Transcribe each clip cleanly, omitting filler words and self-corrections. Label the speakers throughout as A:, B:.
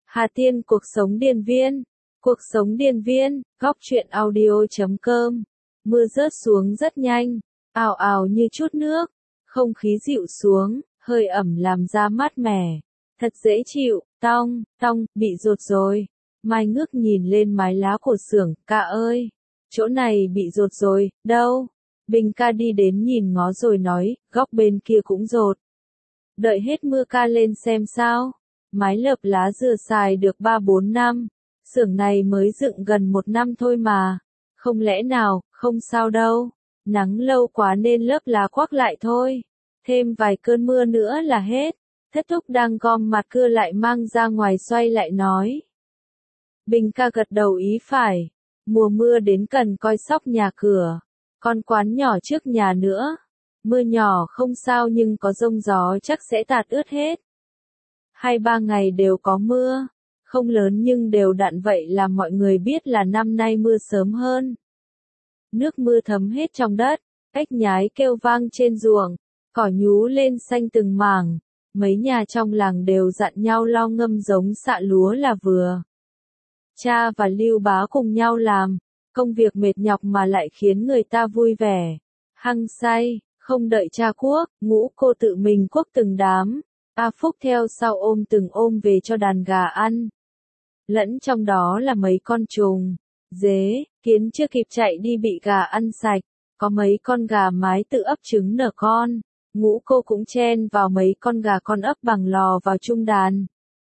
A: Hà Tiên cuộc sống điền viên. Cuộc sống điền viên, góc truyện audio.com. Mưa rớt xuống rất nhanh, ào ào như chút nước, không khí dịu xuống, hơi ẩm làm da mát mẻ, thật dễ chịu. Tong, bị rột rồi. Mai ngước nhìn lên mái lá của xưởng, ca ơi, chỗ này bị rột rồi, đâu? Bình ca đi đến nhìn ngó rồi nói, góc bên kia cũng rột. Đợi hết mưa ca lên xem sao. Mái lợp lá dừa xài được 3-4 năm, xưởng này mới dựng gần 1 năm thôi mà. Không lẽ nào, không sao đâu, nắng lâu quá nên lớp lá quắc lại thôi. Thêm vài cơn mưa nữa là hết. Thất thúc đang gom mặt cưa lại mang ra ngoài xoay lại nói. Bình ca gật đầu ý phải. Mùa mưa đến cần coi sóc nhà cửa. Con quán nhỏ trước nhà nữa. Mưa nhỏ không sao nhưng có giông gió chắc sẽ tạt ướt hết. 2-3 ngày đều có mưa. Không lớn nhưng đều đặn vậy là mọi người biết là năm nay mưa sớm hơn. Nước mưa thấm hết trong đất. Ếch nhái kêu vang trên ruộng. Cỏ nhú lên xanh từng mảng. Mấy nhà trong làng đều dặn nhau lo ngâm giống xạ lúa là vừa. Cha và Lưu Bá cùng nhau làm. Công việc mệt nhọc mà lại khiến người ta vui vẻ. Hăng say, không đợi cha cuốc, Ngũ cô tự mình cuốc từng đám. A Phúc theo sau ôm từng ôm về cho đàn gà ăn. Lẫn trong đó là mấy con trùng, dế, kiến chưa kịp chạy đi bị gà ăn sạch. Có mấy con gà mái tự ấp trứng nở con. Ngũ cô cũng chen vào mấy con gà con ấp bằng lò vào chung đàn.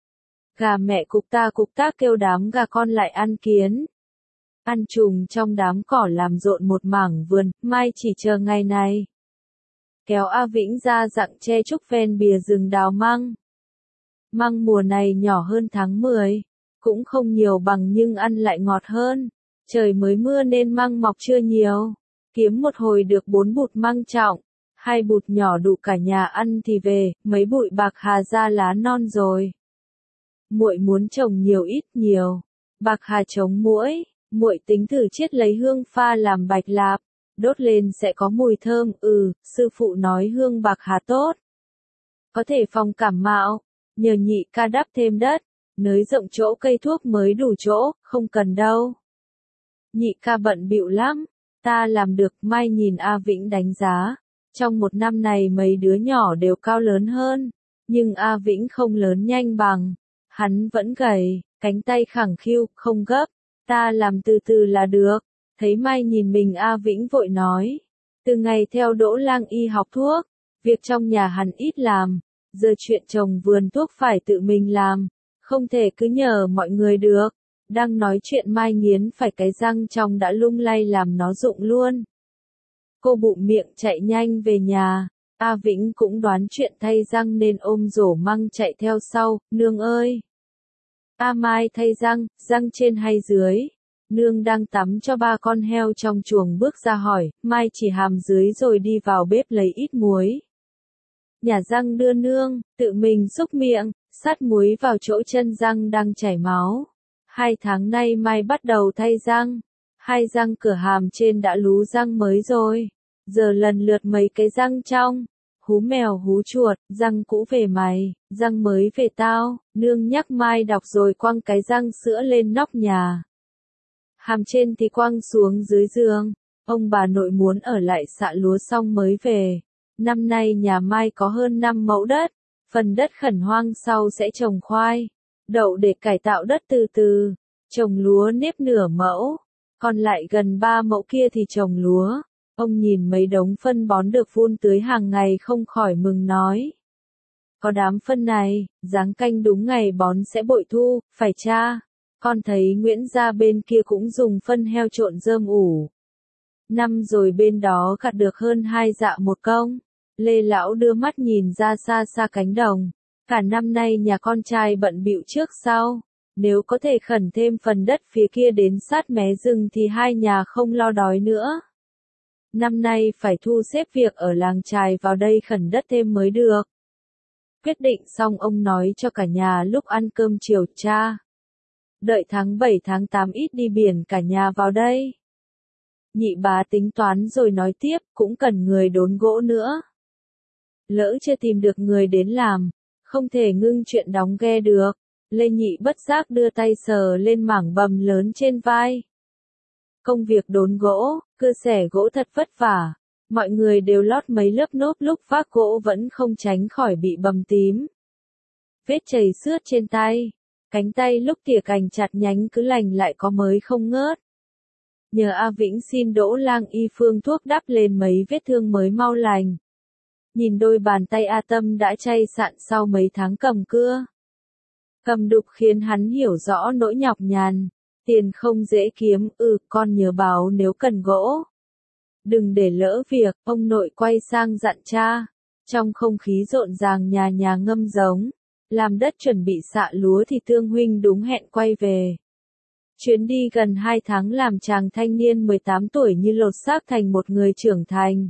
A: Gà mẹ cục tác kêu đám gà con lại ăn kiến. Ăn trùng trong đám cỏ làm rộn một mảng vườn, Mai chỉ chờ ngày này. Kéo A Vĩnh ra dặng tre trúc ven bìa rừng đào măng. Măng mùa này nhỏ hơn tháng 10, cũng không nhiều bằng nhưng ăn lại ngọt hơn. Trời mới mưa nên măng mọc chưa nhiều. Kiếm một hồi được 4 bụt măng trọng, 2 bụt nhỏ đủ cả nhà ăn thì về, mấy bụi bạc hà ra lá non rồi. Muội muốn trồng nhiều ít nhiều. Bạc hà chống muỗi, muội tính thử chiết lấy hương pha làm bạch lạp, đốt lên sẽ có mùi thơm. Sư phụ nói hương bạc hà tốt, có thể phòng cảm mạo. Nhờ nhị ca đắp thêm đất, nới rộng chỗ cây thuốc mới đủ chỗ, không cần đâu. Nhị ca bận bịu lắm, ta làm được. Mai nhìn A Vĩnh đánh giá. Trong 1 năm này mấy đứa nhỏ đều cao lớn hơn, nhưng A Vĩnh không lớn nhanh bằng. Hắn vẫn gầy, cánh tay khẳng khiu, không gấp. Ta làm từ từ là được. Thấy Mai nhìn mình A Vĩnh vội nói. Từ ngày theo Đỗ Lang Y học thuốc, việc trong nhà hắn ít làm. Giờ chuyện trồng vườn thuốc phải tự mình làm. Không thể cứ nhờ mọi người được. Đang nói chuyện Mai nghiến phải cái răng trong đã lung lay làm nó rụng luôn. Cô bụm miệng chạy nhanh về nhà. A Vĩnh cũng đoán chuyện thay răng nên ôm rổ măng chạy theo sau. Nương ơi! A Mai thay răng, răng trên hay dưới? Nương đang tắm cho 3 con heo trong chuồng bước ra hỏi. Mai chỉ hàm dưới rồi đi vào bếp lấy ít muối. Nhả răng đưa nương, tự mình xúc miệng, sát muối vào chỗ chân răng đang chảy máu. 2 tháng nay Mai bắt đầu thay răng. 2 răng cửa hàm trên đã lú răng mới rồi. Giờ lần lượt mấy cái răng trong. Hú mèo hú chuột, răng cũ về mày, răng mới về tao. Nương nhắc Mai đọc rồi quăng cái răng sữa lên nóc nhà. Hàm trên thì quăng xuống dưới giường. Ông bà nội muốn ở lại xạ lúa xong mới về. Năm nay nhà Mai có hơn 5 mẫu đất. Phần đất khẩn hoang sau sẽ trồng khoai, đậu để cải tạo đất từ từ. Trồng lúa nếp nửa mẫu. Còn lại gần 3 mẫu kia thì trồng lúa. Ông nhìn mấy đống phân bón được vun tưới hàng ngày không khỏi mừng nói. Có đám phân này, giáng canh đúng ngày bón sẽ bội thu, phải cha? Con thấy Nguyễn gia bên kia cũng dùng phân heo trộn rơm ủ. Năm rồi bên đó gặt được hơn 2 dạ 1 công. Lê lão đưa mắt nhìn ra xa xa cánh đồng. Cả năm nay nhà con trai bận bịu trước sau. Nếu có thể khẩn thêm phần đất phía kia đến sát mé rừng thì 2 nhà không lo đói nữa. Năm nay phải thu xếp việc ở làng chài vào đây khẩn đất thêm mới được. Quyết định xong ông nói cho cả nhà lúc ăn cơm chiều cha. Đợi tháng 7 tháng 8 ít đi biển cả nhà vào đây. Nhị bá tính toán rồi nói tiếp, cũng cần người đốn gỗ nữa. Lỡ chưa tìm được người đến làm, không thể ngưng chuyện đóng ghe được. Lê Nhị bất giác đưa tay sờ lên mảng bầm lớn trên vai. Công việc đốn gỗ, cưa xẻ gỗ thật vất vả. Mọi người đều lót mấy lớp nốt lúc vác gỗ vẫn không tránh khỏi bị bầm tím. Vết chảy xước trên tay. Cánh tay lúc tỉa cành chặt nhánh cứ lành lại có mới không ngớt. Nhờ A Vĩnh xin Đỗ Lang y phương thuốc đắp lên mấy vết thương mới mau lành. Nhìn đôi bàn tay A Tâm đã chay sạn sau mấy tháng cầm cưa. Cầm đục khiến hắn hiểu rõ nỗi nhọc nhằn. Tiền không dễ kiếm, con nhớ báo nếu cần gỗ. Đừng để lỡ việc, ông nội quay sang dặn cha. Trong không khí rộn ràng nhà nhà ngâm giống. Làm đất chuẩn bị xạ lúa thì Tương huynh đúng hẹn quay về. Chuyến đi gần 2 tháng làm chàng thanh niên 18 tuổi như lột xác thành một người trưởng thành.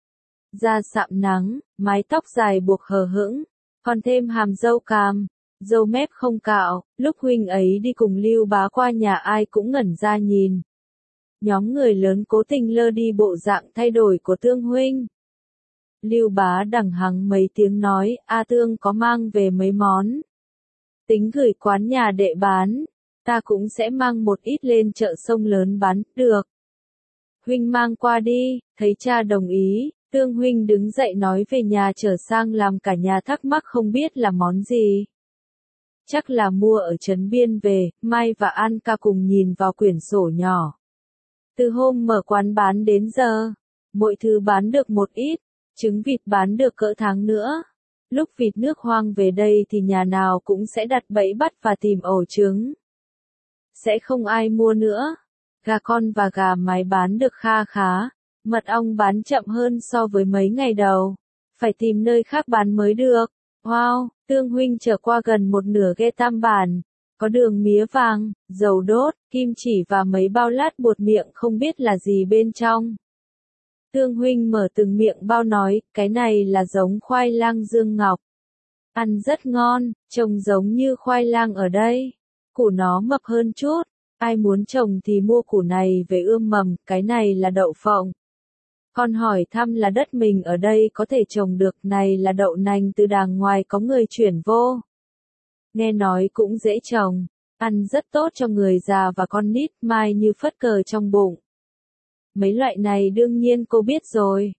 A: Da sạm nắng, mái tóc dài buộc hờ hững, còn thêm hàm râu càm, râu mép không cạo, lúc huynh ấy đi cùng Lưu Bá qua nhà ai cũng ngẩn ra nhìn. Nhóm người lớn cố tình lơ đi bộ dạng thay đổi của Tương huynh. Lưu Bá đằng hắng mấy tiếng nói, A Tương có mang về mấy món. Tính gửi quán nhà đệ bán, ta cũng sẽ mang một ít lên chợ sông lớn bán, được. Huynh mang qua đi, thấy cha đồng ý, Tương huynh đứng dậy nói về nhà trở sang làm cả nhà thắc mắc không biết là món gì. Chắc là mua ở trấn biên về, Mai và An ca cùng nhìn vào quyển sổ nhỏ. Từ hôm mở quán bán đến giờ, mỗi thứ bán được một ít. Trứng vịt bán được cỡ tháng nữa. Lúc vịt nước hoang về đây thì nhà nào cũng sẽ đặt bẫy bắt và tìm ổ trứng. Sẽ không ai mua nữa. Gà con và gà mái bán được kha khá. Mật ong bán chậm hơn so với mấy ngày đầu. Phải tìm nơi khác bán mới được. Wow, Tương huynh trở qua gần một nửa ghe Tam Bản. Có đường mía vàng, dầu đốt, kim chỉ và mấy bao lát bột miệng không biết là gì bên trong. Tương huynh mở từng miệng bao nói, cái này là giống khoai lang Dương Ngọc. Ăn rất ngon, trông giống như khoai lang ở đây. Củ nó mập hơn chút, ai muốn trồng thì mua củ này về ươm mầm, cái này là đậu phộng. Con hỏi thăm là đất mình ở đây có thể trồng được, này là đậu nành từ đàng ngoài có người chuyển vô. Nghe nói cũng dễ trồng, ăn rất tốt cho người già và con nít, mai như phất cờ trong bụng. Mấy loại này đương nhiên cô biết rồi.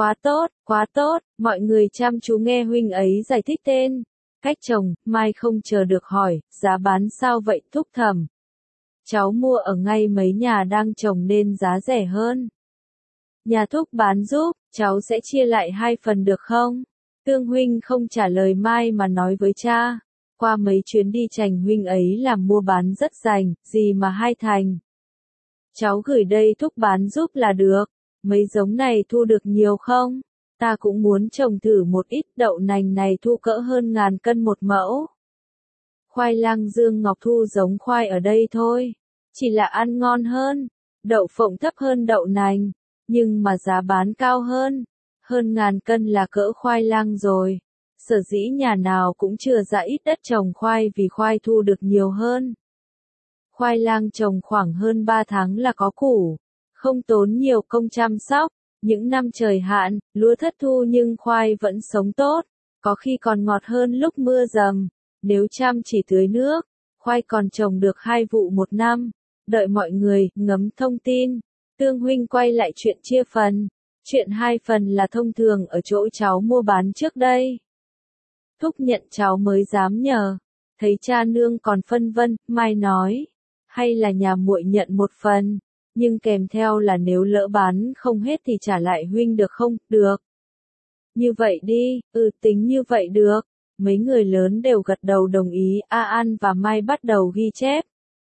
A: Quá tốt, mọi người chăm chú nghe huynh ấy giải thích tên. Cách trồng, Mai không chờ được hỏi, giá bán sao vậy Thúc Thẩm? Cháu mua ở ngay mấy nhà đang trồng nên giá rẻ hơn. Nhà Thúc bán giúp, cháu sẽ chia lại 2 phần được không? Tương huynh không trả lời Mai mà nói với cha. Qua mấy chuyến đi chành huynh ấy làm mua bán rất rành, gì mà 2 thành. Cháu gửi đây Thúc bán giúp là được. Mấy giống này thu được nhiều không? Ta cũng muốn trồng thử một ít, đậu nành này thu cỡ hơn 1000 cân một mẫu. Khoai lang Dương Ngọc thu giống khoai ở đây thôi. Chỉ là ăn ngon hơn. Đậu phộng thấp hơn đậu nành. Nhưng mà giá bán cao hơn. Hơn 1000 cân là cỡ khoai lang rồi. Sở dĩ nhà nào cũng chừa ra ít đất trồng khoai vì khoai thu được nhiều hơn. Khoai lang trồng khoảng hơn 3 tháng là có củ, không tốn nhiều công chăm sóc. Những năm trời hạn, lúa thất thu nhưng khoai vẫn sống tốt, có khi còn ngọt hơn lúc mưa dầm. Nếu chăm chỉ tưới nước, khoai còn trồng được 2 vụ một năm. Đợi mọi người ngấm thông tin. Tương huynh quay lại chuyện chia phần. Chuyện 2 phần là thông thường ở chỗ cháu mua bán trước đây. Thúc nhận cháu mới dám nhờ. Thấy cha nương còn phân vân, Mai nói. Hay là nhà muội nhận 1 phần, nhưng kèm theo là nếu lỡ bán không hết thì trả lại huynh được không? Được. Như vậy đi, tính như vậy được. Mấy người lớn đều gật đầu đồng ý, A An và Mai bắt đầu ghi chép.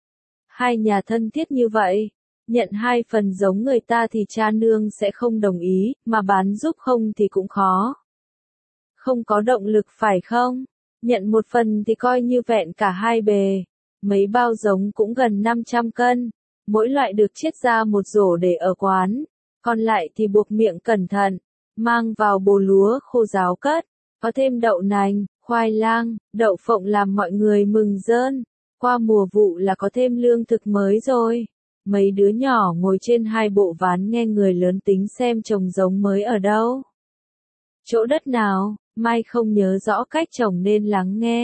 A: 2 nhà thân thiết như vậy, nhận 2 phần giống người ta thì cha nương sẽ không đồng ý, mà bán giúp không thì cũng khó. Không có động lực phải không? Nhận 1 phần thì coi như vẹn cả 2 bề. Mấy bao giống cũng gần 500 cân, mỗi loại được chiết ra một rổ để ở quán, còn lại thì buộc miệng cẩn thận, mang vào bồ lúa khô ráo cất, có thêm đậu nành, khoai lang, đậu phộng làm mọi người mừng rơn, qua mùa vụ là có thêm lương thực mới rồi. Mấy đứa nhỏ ngồi trên 2 bộ ván nghe người lớn tính xem trồng giống mới ở đâu. Chỗ đất nào, Mai không nhớ rõ cách trồng nên lắng nghe.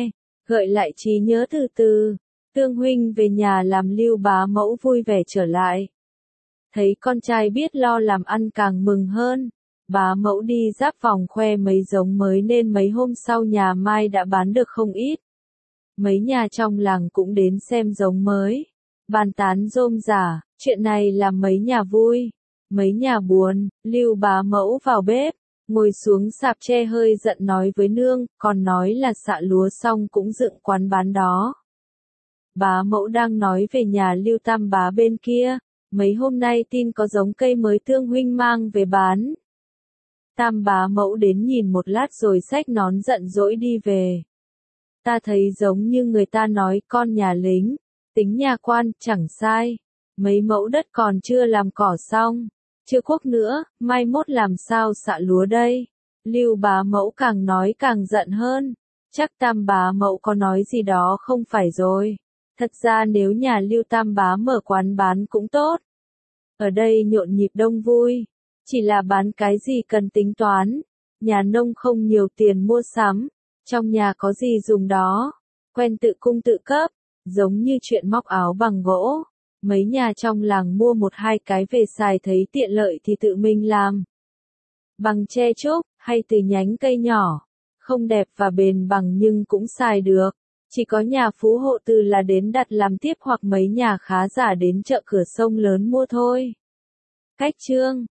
A: Gợi lại trí nhớ từ từ, Tương huynh về nhà làm Lưu bá mẫu vui vẻ trở lại. Thấy con trai biết lo làm ăn càng mừng hơn. Bá mẫu đi ráp vòng khoe mấy giống mới nên mấy hôm sau nhà Mai đã bán được không ít. Mấy nhà trong làng cũng đến xem giống mới. Bàn tán rôm rả, chuyện này làm mấy nhà vui. Mấy nhà buồn, Lưu bá mẫu vào bếp, ngồi xuống sạp tre hơi giận nói với nương, còn nói là xạ lúa xong cũng dựng quán bán đó. Bá mẫu đang nói về nhà Lưu Tam bá bên kia, mấy hôm nay tin có giống cây mới Tương huynh mang về bán. Tam bá mẫu đến nhìn một lát rồi xách nón giận dỗi đi về. Ta thấy giống như người ta nói con nhà lính, tính nhà quan, chẳng sai. Mấy mẫu đất còn chưa làm cỏ xong, chưa cuốc nữa, mai mốt làm sao xạ lúa đây? Lưu bá mẫu càng nói càng giận hơn. Chắc Tam bá mẫu có nói gì đó không phải rồi. Thật ra nếu nhà Lưu Tam bá mở quán bán cũng tốt. Ở đây nhộn nhịp đông vui. Chỉ là bán cái gì cần tính toán. Nhà nông không nhiều tiền mua sắm. Trong nhà có gì dùng đó. Quen tự cung tự cấp. Giống như chuyện móc áo bằng gỗ. Mấy nhà trong làng mua một hai cái về xài thấy tiện lợi thì tự mình làm. Bằng tre trúc, hay từ nhánh cây nhỏ. Không đẹp và bền bằng nhưng cũng xài được. Chỉ có nhà phú hộ từ là đến đặt làm tiếp hoặc mấy nhà khá giả đến chợ cửa sông lớn mua thôi. Cách chương